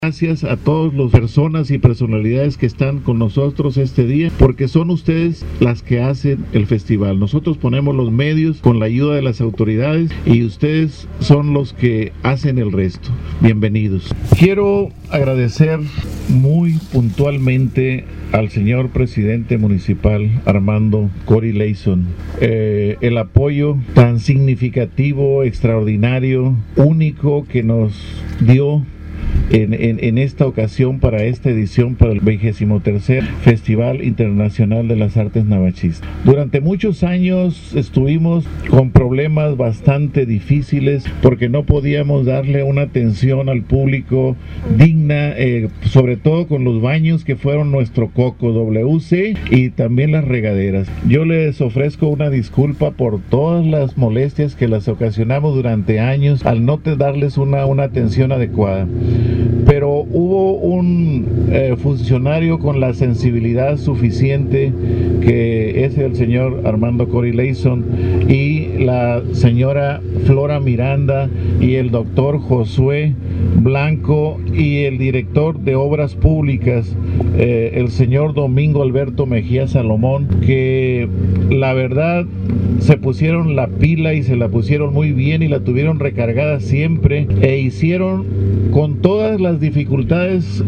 Gracias a todas las personas y personalidades que están con nosotros este día, porque son ustedes las que hacen el festival. Nosotros ponemos los medios con la ayuda de las autoridades y ustedes son los que hacen el resto. Bienvenidos. Quiero agradecer muy puntualmente al señor presidente municipal Armando Cory Leison el apoyo tan significativo, extraordinario, único que nos dio en esta ocasión para esta edición, para el 23º Festival Internacional de las Artes Navachistas. Durante muchos años estuvimos con problemas bastante difíciles porque no podíamos darle una atención al público digna, sobre todo con los baños que fueron nuestro coco WC y también las regaderas. Yo les ofrezco una disculpa por todas las molestias que las ocasionamos durante años al no darles una atención adecuada. Pero hubo un funcionario con la sensibilidad suficiente, que es el señor Armando Cory Leison, y la señora Flora Miranda y el doctor Josué Blanco y el director de obras públicas, el señor Domingo Alberto Mejía Salomón, que la verdad se pusieron la pila y se la pusieron muy bien y la tuvieron recargada siempre e hicieron con todas las dificultades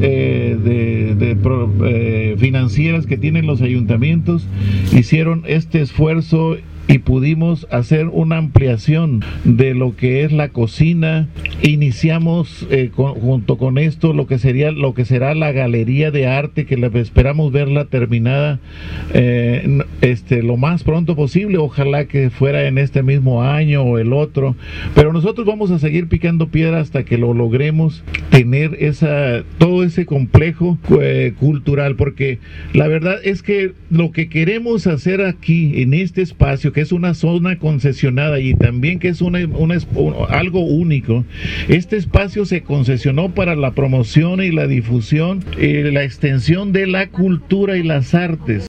financieras que tienen los ayuntamientos, hicieron este esfuerzo y pudimos hacer una ampliación de lo que es la cocina. Iniciamos junto con esto lo que será la galería de arte, que esperamos verla terminada lo más pronto posible. Ojalá que fuera en este mismo año o el otro, pero nosotros vamos a seguir picando piedra hasta que lo logremos tener todo ese complejo cultural, porque la verdad es que lo que queremos hacer aquí en este espacio, que es una zona concesionada y también que es algo único. Este espacio se concesionó para la promoción y la difusión y la extensión de la cultura y las artes.